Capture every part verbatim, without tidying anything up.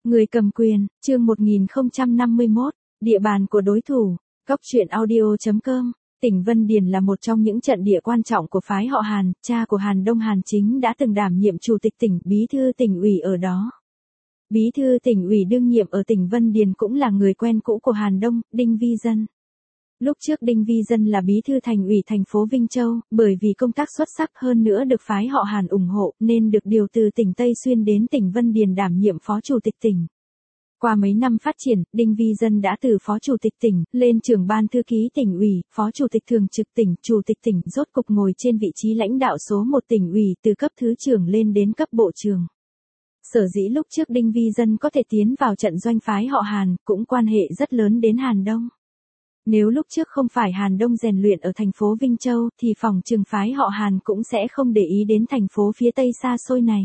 Người cầm quyền, chương một nghìn không trăm năm mươi mốt, địa bàn của đối thủ, Cốc truyện audio chấm com. Tỉnh Vân Điền là một trong những trận địa quan trọng của phái họ Hàn, cha của Hàn Đông Hàn Chính đã từng đảm nhiệm chủ tịch tỉnh, bí thư tỉnh ủy ở đó. Bí thư tỉnh ủy đương nhiệm ở tỉnh Vân Điền cũng là người quen cũ của Hàn Đông, Đinh Vi Dân. Lúc trước Đinh Vi Dân là bí thư thành ủy thành phố Vinh Châu, bởi vì công tác xuất sắc hơn nữa được phái họ Hàn ủng hộ nên được điều từ tỉnh Tây Xuyên đến tỉnh Vân Điền đảm nhiệm phó chủ tịch tỉnh. Qua mấy năm phát triển, Đinh Vi Dân đã từ phó chủ tịch tỉnh, lên trưởng ban thư ký tỉnh ủy, phó chủ tịch thường trực tỉnh, chủ tịch tỉnh, rốt cục ngồi trên vị trí lãnh đạo số một tỉnh ủy từ cấp thứ trưởng lên đến cấp bộ trưởng. Sở dĩ lúc trước Đinh Vi Dân có thể tiến vào trận doanh phái họ Hàn, cũng quan hệ rất lớn đến Hàn Đông. Nếu lúc trước không phải Hàn Đông rèn luyện ở thành phố Vinh Châu, thì phòng trường phái họ Hàn cũng sẽ không để ý đến thành phố phía Tây xa xôi này.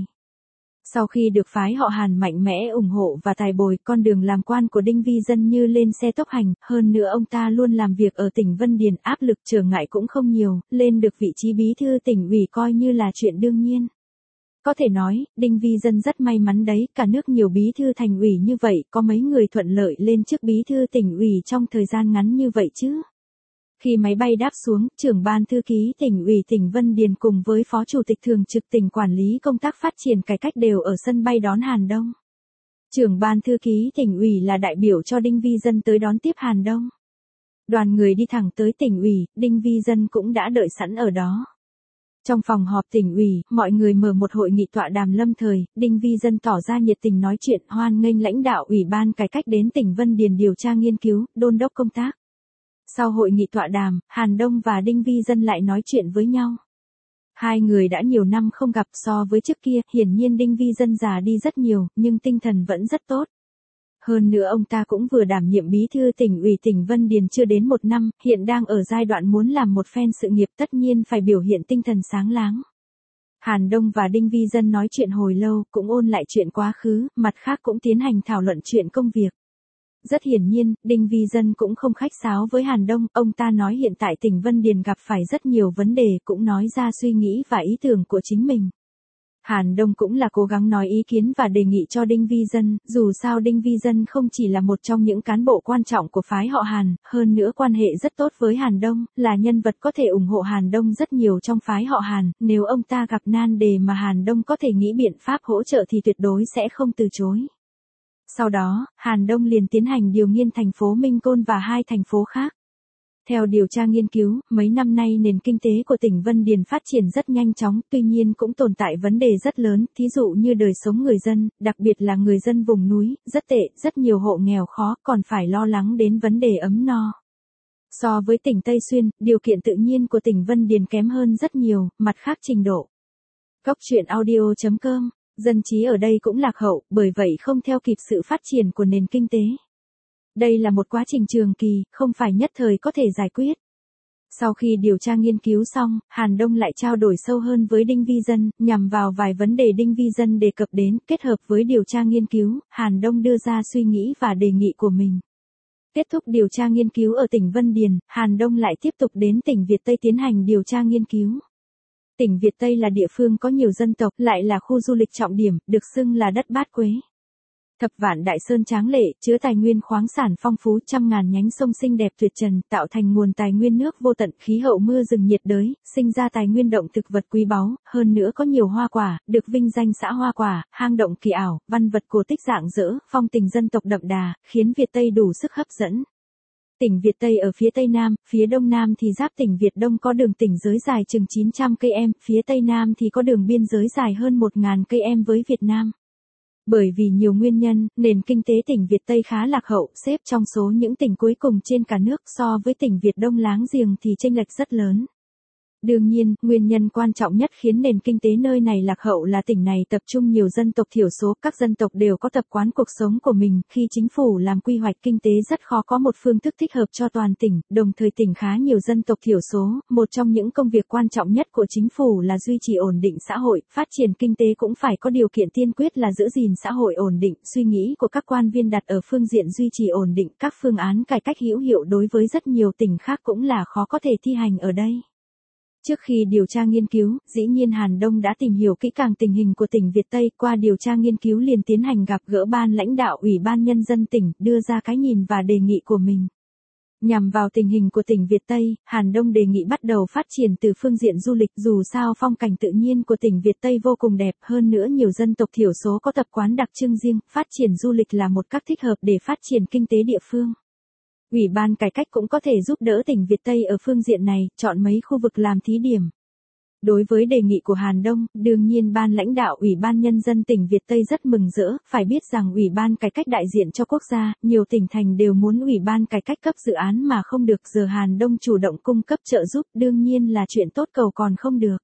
Sau khi được phái họ Hàn mạnh mẽ ủng hộ và tài bồi, con đường làm quan của Đinh Vi Dân như lên xe tốc hành, hơn nữa ông ta luôn làm việc ở tỉnh Vân Điền, áp lực trở ngại cũng không nhiều, lên được vị trí bí thư tỉnh ủy coi như là chuyện đương nhiên. Có thể nói, Đinh Vi Dân rất may mắn đấy, cả nước nhiều bí thư thành ủy như vậy, có mấy người thuận lợi lên chức bí thư tỉnh ủy trong thời gian ngắn như vậy chứ. Khi máy bay đáp xuống, trưởng ban thư ký tỉnh ủy tỉnh Vân Điền cùng với phó chủ tịch thường trực tỉnh quản lý công tác phát triển cải cách đều ở sân bay đón Hàn Đông. Trưởng ban thư ký tỉnh ủy là đại biểu cho Đinh Vi Dân tới đón tiếp Hàn Đông. Đoàn người đi thẳng tới tỉnh ủy, Đinh Vi Dân cũng đã đợi sẵn ở đó. Trong phòng họp tỉnh ủy, mọi người mở một hội nghị tọa đàm lâm thời, Đinh Vi Dân tỏ ra nhiệt tình nói chuyện, hoan nghênh lãnh đạo Ủy ban cải cách đến tỉnh Vân Điền điều tra nghiên cứu, đôn đốc công tác. Sau hội nghị tọa đàm, Hàn Đông và Đinh Vi Dân lại nói chuyện với nhau. Hai người đã nhiều năm không gặp, so với trước kia, hiển nhiên Đinh Vi Dân già đi rất nhiều, nhưng tinh thần vẫn rất tốt. Hơn nữa ông ta cũng vừa đảm nhiệm bí thư tỉnh ủy tỉnh Vân Điền chưa đến một năm, hiện đang ở giai đoạn muốn làm một phen sự nghiệp, tất nhiên phải biểu hiện tinh thần sáng láng. Hàn Đông và Đinh Vi Dân nói chuyện hồi lâu, cũng ôn lại chuyện quá khứ, mặt khác cũng tiến hành thảo luận chuyện công việc. Rất hiển nhiên, Đinh Vi Dân cũng không khách sáo với Hàn Đông, ông ta nói hiện tại tỉnh Vân Điền gặp phải rất nhiều vấn đề, cũng nói ra suy nghĩ và ý tưởng của chính mình. Hàn Đông cũng là cố gắng nói ý kiến và đề nghị cho Đinh Vi Dân, dù sao Đinh Vi Dân không chỉ là một trong những cán bộ quan trọng của phái họ Hàn, hơn nữa quan hệ rất tốt với Hàn Đông, là nhân vật có thể ủng hộ Hàn Đông rất nhiều trong phái họ Hàn, nếu ông ta gặp nan đề mà Hàn Đông có thể nghĩ biện pháp hỗ trợ thì tuyệt đối sẽ không từ chối. Sau đó, Hàn Đông liền tiến hành điều nghiên thành phố Minh Côn và hai thành phố khác. Theo điều tra nghiên cứu, mấy năm nay nền kinh tế của tỉnh Vân Điền phát triển rất nhanh chóng, tuy nhiên cũng tồn tại vấn đề rất lớn, thí dụ như đời sống người dân, đặc biệt là người dân vùng núi, rất tệ, rất nhiều hộ nghèo khó, còn phải lo lắng đến vấn đề ấm no. So với tỉnh Tây Xuyên, điều kiện tự nhiên của tỉnh Vân Điền kém hơn rất nhiều, mặt khác trình độ. Cốc truyện audio chấm com, dân trí ở đây cũng lạc hậu, bởi vậy không theo kịp sự phát triển của nền kinh tế. Đây là một quá trình trường kỳ, không phải nhất thời có thể giải quyết. Sau khi điều tra nghiên cứu xong, Hàn Đông lại trao đổi sâu hơn với Đinh Vi Dân, nhằm vào vài vấn đề Đinh Vi Dân đề cập đến, kết hợp với điều tra nghiên cứu, Hàn Đông đưa ra suy nghĩ và đề nghị của mình. Kết thúc điều tra nghiên cứu ở tỉnh Vân Điền, Hàn Đông lại tiếp tục đến tỉnh Việt Tây tiến hành điều tra nghiên cứu. Tỉnh Việt Tây là địa phương có nhiều dân tộc, lại là khu du lịch trọng điểm, được xưng là đất bát quế. Thập vạn đại sơn tráng lệ, chứa tài nguyên khoáng sản phong phú, trăm ngàn nhánh sông xinh đẹp tuyệt trần, tạo thành nguồn tài nguyên nước vô tận, khí hậu mưa rừng nhiệt đới, sinh ra tài nguyên động thực vật quý báu, hơn nữa có nhiều hoa quả, được vinh danh xã hoa quả, hang động kỳ ảo, văn vật cổ tích rạng rỡ, phong tình dân tộc đậm đà, khiến Việt Tây đủ sức hấp dẫn. Tỉnh Việt Tây ở phía Tây Nam, phía Đông Nam thì giáp tỉnh Việt Đông có đường tỉnh giới dài chừng chín trăm cây số, phía Tây Nam thì có đường biên giới dài hơn một nghìn cây số với Việt Nam. Bởi vì nhiều nguyên nhân, nền kinh tế tỉnh Việt Tây khá lạc hậu, xếp trong số những tỉnh cuối cùng trên cả nước, so với tỉnh Việt Đông láng giềng thì chênh lệch rất lớn. Đương nhiên, nguyên nhân quan trọng nhất khiến nền kinh tế nơi này lạc hậu là tỉnh này tập trung nhiều dân tộc thiểu số, các dân tộc đều có tập quán cuộc sống của mình, khi chính phủ làm quy hoạch kinh tế rất khó có một phương thức thích hợp cho toàn tỉnh, đồng thời tỉnh khá nhiều dân tộc thiểu số, một trong những công việc quan trọng nhất của chính phủ là duy trì ổn định xã hội, phát triển kinh tế cũng phải có điều kiện tiên quyết là giữ gìn xã hội ổn định, suy nghĩ của các quan viên đặt ở phương diện duy trì ổn định, các phương án cải cách hữu hiệu đối với rất nhiều tỉnh khác cũng là khó có thể thi hành ở đây. Trước khi điều tra nghiên cứu, dĩ nhiên Hàn Đông đã tìm hiểu kỹ càng tình hình của tỉnh Việt Tây, qua điều tra nghiên cứu liền tiến hành gặp gỡ ban lãnh đạo Ủy ban Nhân dân tỉnh, đưa ra cái nhìn và đề nghị của mình. Nhằm vào tình hình của tỉnh Việt Tây, Hàn Đông đề nghị bắt đầu phát triển từ phương diện du lịch, dù sao phong cảnh tự nhiên của tỉnh Việt Tây vô cùng đẹp, hơn nữa nhiều dân tộc thiểu số có tập quán đặc trưng riêng, phát triển du lịch là một cách thích hợp để phát triển kinh tế địa phương. Ủy ban cải cách cũng có thể giúp đỡ tỉnh Việt Tây ở phương diện này, chọn mấy khu vực làm thí điểm. Đối với đề nghị của Hàn Đông, đương nhiên ban lãnh đạo Ủy ban Nhân dân tỉnh Việt Tây rất mừng rỡ, phải biết rằng Ủy ban cải cách đại diện cho quốc gia, nhiều tỉnh thành đều muốn Ủy ban cải cách cấp dự án mà không được, giờ Hàn Đông chủ động cung cấp trợ giúp, đương nhiên là chuyện tốt cầu còn không được.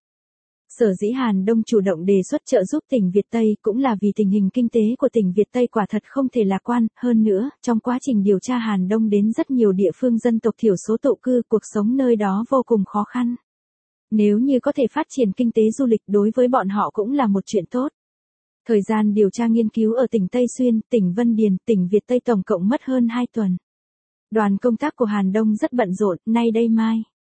Sở dĩ Hàn Đông chủ động đề xuất trợ giúp tỉnh Việt Tây cũng là vì tình hình kinh tế của tỉnh Việt Tây quả thật không thể lạc quan, hơn nữa, trong quá trình điều tra Hàn Đông đến rất nhiều địa phương dân tộc thiểu số tụ cư, cuộc sống nơi đó vô cùng khó khăn. Nếu như có thể phát triển kinh tế du lịch đối với bọn họ cũng là một chuyện tốt. Thời gian điều tra nghiên cứu ở tỉnh Tây Xuyên, tỉnh Vân Điền, tỉnh Việt Tây tổng cộng mất hơn hai tuần. Đoàn công tác của Hàn Đông rất bận rộn, nay đây mai.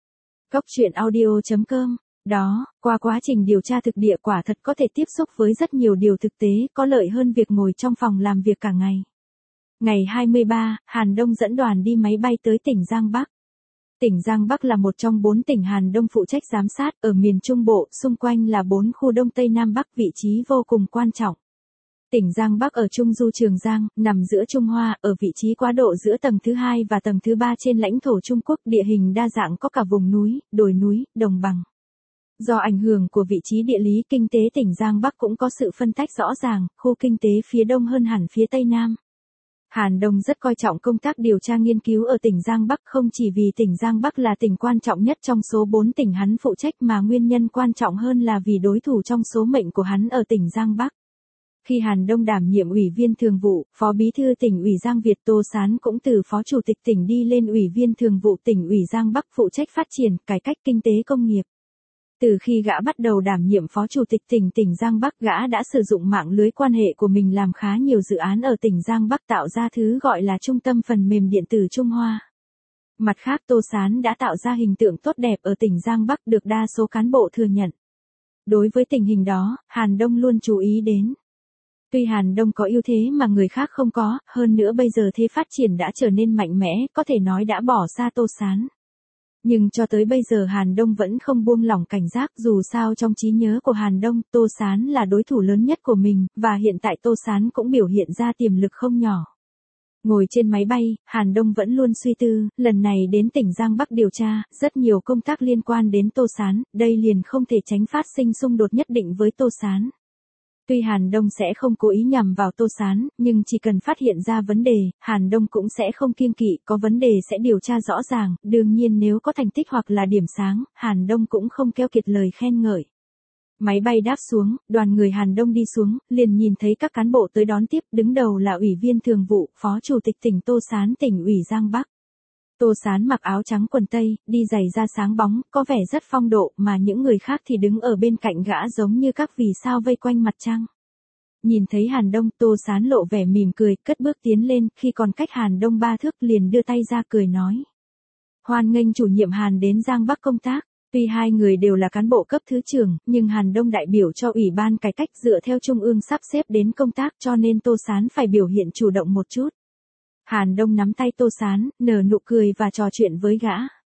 Góc chuyện audio chấm com. Đó, qua quá trình điều tra thực địa quả thật có thể tiếp xúc với rất nhiều điều thực tế, có lợi hơn việc ngồi trong phòng làm việc cả ngày. Ngày hai mươi ba, Hàn Đông dẫn đoàn đi máy bay tới tỉnh Giang Bắc. Tỉnh Giang Bắc là một trong bốn tỉnh Hàn Đông phụ trách giám sát, ở miền Trung Bộ, xung quanh là bốn khu Đông Tây Nam Bắc, vị trí vô cùng quan trọng. Tỉnh Giang Bắc ở Trung Du Trường Giang, nằm giữa Trung Hoa, ở vị trí quá độ giữa tầng thứ hai và tầng thứ ba trên lãnh thổ Trung Quốc, địa hình đa dạng có cả vùng núi, đồi núi, đồng bằng. Do ảnh hưởng của vị trí địa lý kinh tế tỉnh Giang Bắc cũng có sự phân tách rõ ràng, khu kinh tế phía đông hơn hẳn phía tây nam. Hàn Đông rất coi trọng công tác điều tra nghiên cứu ở tỉnh Giang Bắc, không chỉ vì tỉnh Giang Bắc là tỉnh quan trọng nhất trong số bốn tỉnh hắn phụ trách mà nguyên nhân quan trọng hơn là vì đối thủ trong số mệnh của hắn ở tỉnh Giang Bắc. Khi Hàn Đông đảm nhiệm ủy viên thường vụ, phó bí thư tỉnh ủy Giang Việt, Tô Sán cũng từ phó chủ tịch tỉnh đi lên ủy viên thường vụ tỉnh ủy Giang Bắc phụ trách phát triển, cải cách kinh tế công nghiệp. Từ khi gã bắt đầu đảm nhiệm phó chủ tịch tỉnh tỉnh Giang Bắc, gã đã sử dụng mạng lưới quan hệ của mình làm khá nhiều dự án ở tỉnh Giang Bắc, tạo ra thứ gọi là trung tâm phần mềm điện tử Trung Hoa. Mặt khác, Tô Sán đã tạo ra hình tượng tốt đẹp ở tỉnh Giang Bắc, được đa số cán bộ thừa nhận. Đối với tình hình đó, Hàn Đông luôn chú ý đến. Tuy Hàn Đông có ưu thế mà người khác không có, hơn nữa bây giờ thế phát triển đã trở nên mạnh mẽ, có thể nói đã bỏ xa Tô Sán. Nhưng cho tới bây giờ Hàn Đông vẫn không buông lỏng cảnh giác, dù sao trong trí nhớ của Hàn Đông, Tô Sán là đối thủ lớn nhất của mình, và hiện tại Tô Sán cũng biểu hiện ra tiềm lực không nhỏ. Ngồi trên máy bay, Hàn Đông vẫn luôn suy tư, lần này đến tỉnh Giang Bắc điều tra, rất nhiều công tác liên quan đến Tô Sán, đây liền không thể tránh phát sinh xung đột nhất định với Tô Sán. Tuy Hàn Đông sẽ không cố ý nhằm vào Tô Sán, nhưng chỉ cần phát hiện ra vấn đề, Hàn Đông cũng sẽ không kiêng kỵ, có vấn đề sẽ điều tra rõ ràng, đương nhiên nếu có thành tích hoặc là điểm sáng, Hàn Đông cũng không keo kiệt lời khen ngợi. Máy bay đáp xuống, đoàn người Hàn Đông đi xuống, liền nhìn thấy các cán bộ tới đón tiếp, đứng đầu là ủy viên thường vụ, phó chủ tịch tỉnh Tô Sán tỉnh ủy Giang Bắc. Tô Sán mặc áo trắng quần tây, đi giày da sáng bóng, có vẻ rất phong độ, mà những người khác thì đứng ở bên cạnh gã giống như các vì sao vây quanh mặt trăng. Nhìn thấy Hàn Đông, Tô Sán lộ vẻ mỉm cười, cất bước tiến lên, khi còn cách Hàn Đông ba thước liền đưa tay ra cười nói. Hoan nghênh chủ nhiệm Hàn đến Giang Bắc công tác. Tuy hai người đều là cán bộ cấp thứ trưởng, nhưng Hàn Đông đại biểu cho Ủy ban cải cách dựa theo Trung ương sắp xếp đến công tác, cho nên Tô Sán phải biểu hiện chủ động một chút. Hàn Đông nắm tay Tô Sán, nở nụ cười và trò chuyện với gã.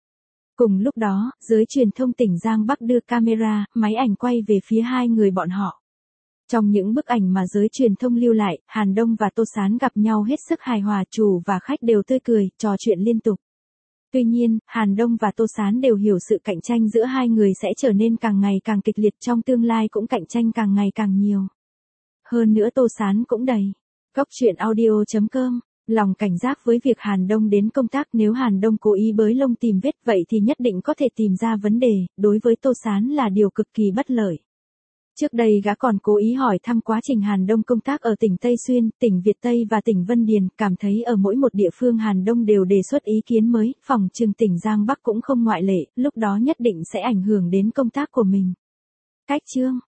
Cùng lúc đó, giới truyền thông tỉnh Giang Bắc đưa camera, máy ảnh quay về phía hai người bọn họ. Trong những bức ảnh mà giới truyền thông lưu lại, Hàn Đông và Tô Sán gặp nhau hết sức hài hòa, chủ và khách đều tươi cười, trò chuyện liên tục. Tuy nhiên, Hàn Đông và Tô Sán đều hiểu sự cạnh tranh giữa hai người sẽ trở nên càng ngày càng kịch liệt, trong tương lai cũng cạnh tranh càng ngày càng nhiều. Hơn nữa Tô Sán cũng đầy. Góc chuyện audio chấm com. Lòng cảnh giác với việc Hàn Đông đến công tác, nếu Hàn Đông cố ý bới lông tìm vết vậy thì nhất định có thể tìm ra vấn đề, đối với Tô Sán là điều cực kỳ bất lợi. Trước đây gã còn cố ý hỏi thăm quá trình Hàn Đông công tác ở tỉnh Tây Xuyên, tỉnh Việt Tây và tỉnh Vân Điền, cảm thấy ở mỗi một địa phương Hàn Đông đều đề xuất ý kiến mới, phòng trừng tỉnh Giang Bắc cũng không ngoại lệ, lúc đó nhất định sẽ ảnh hưởng đến công tác của mình. Cách chương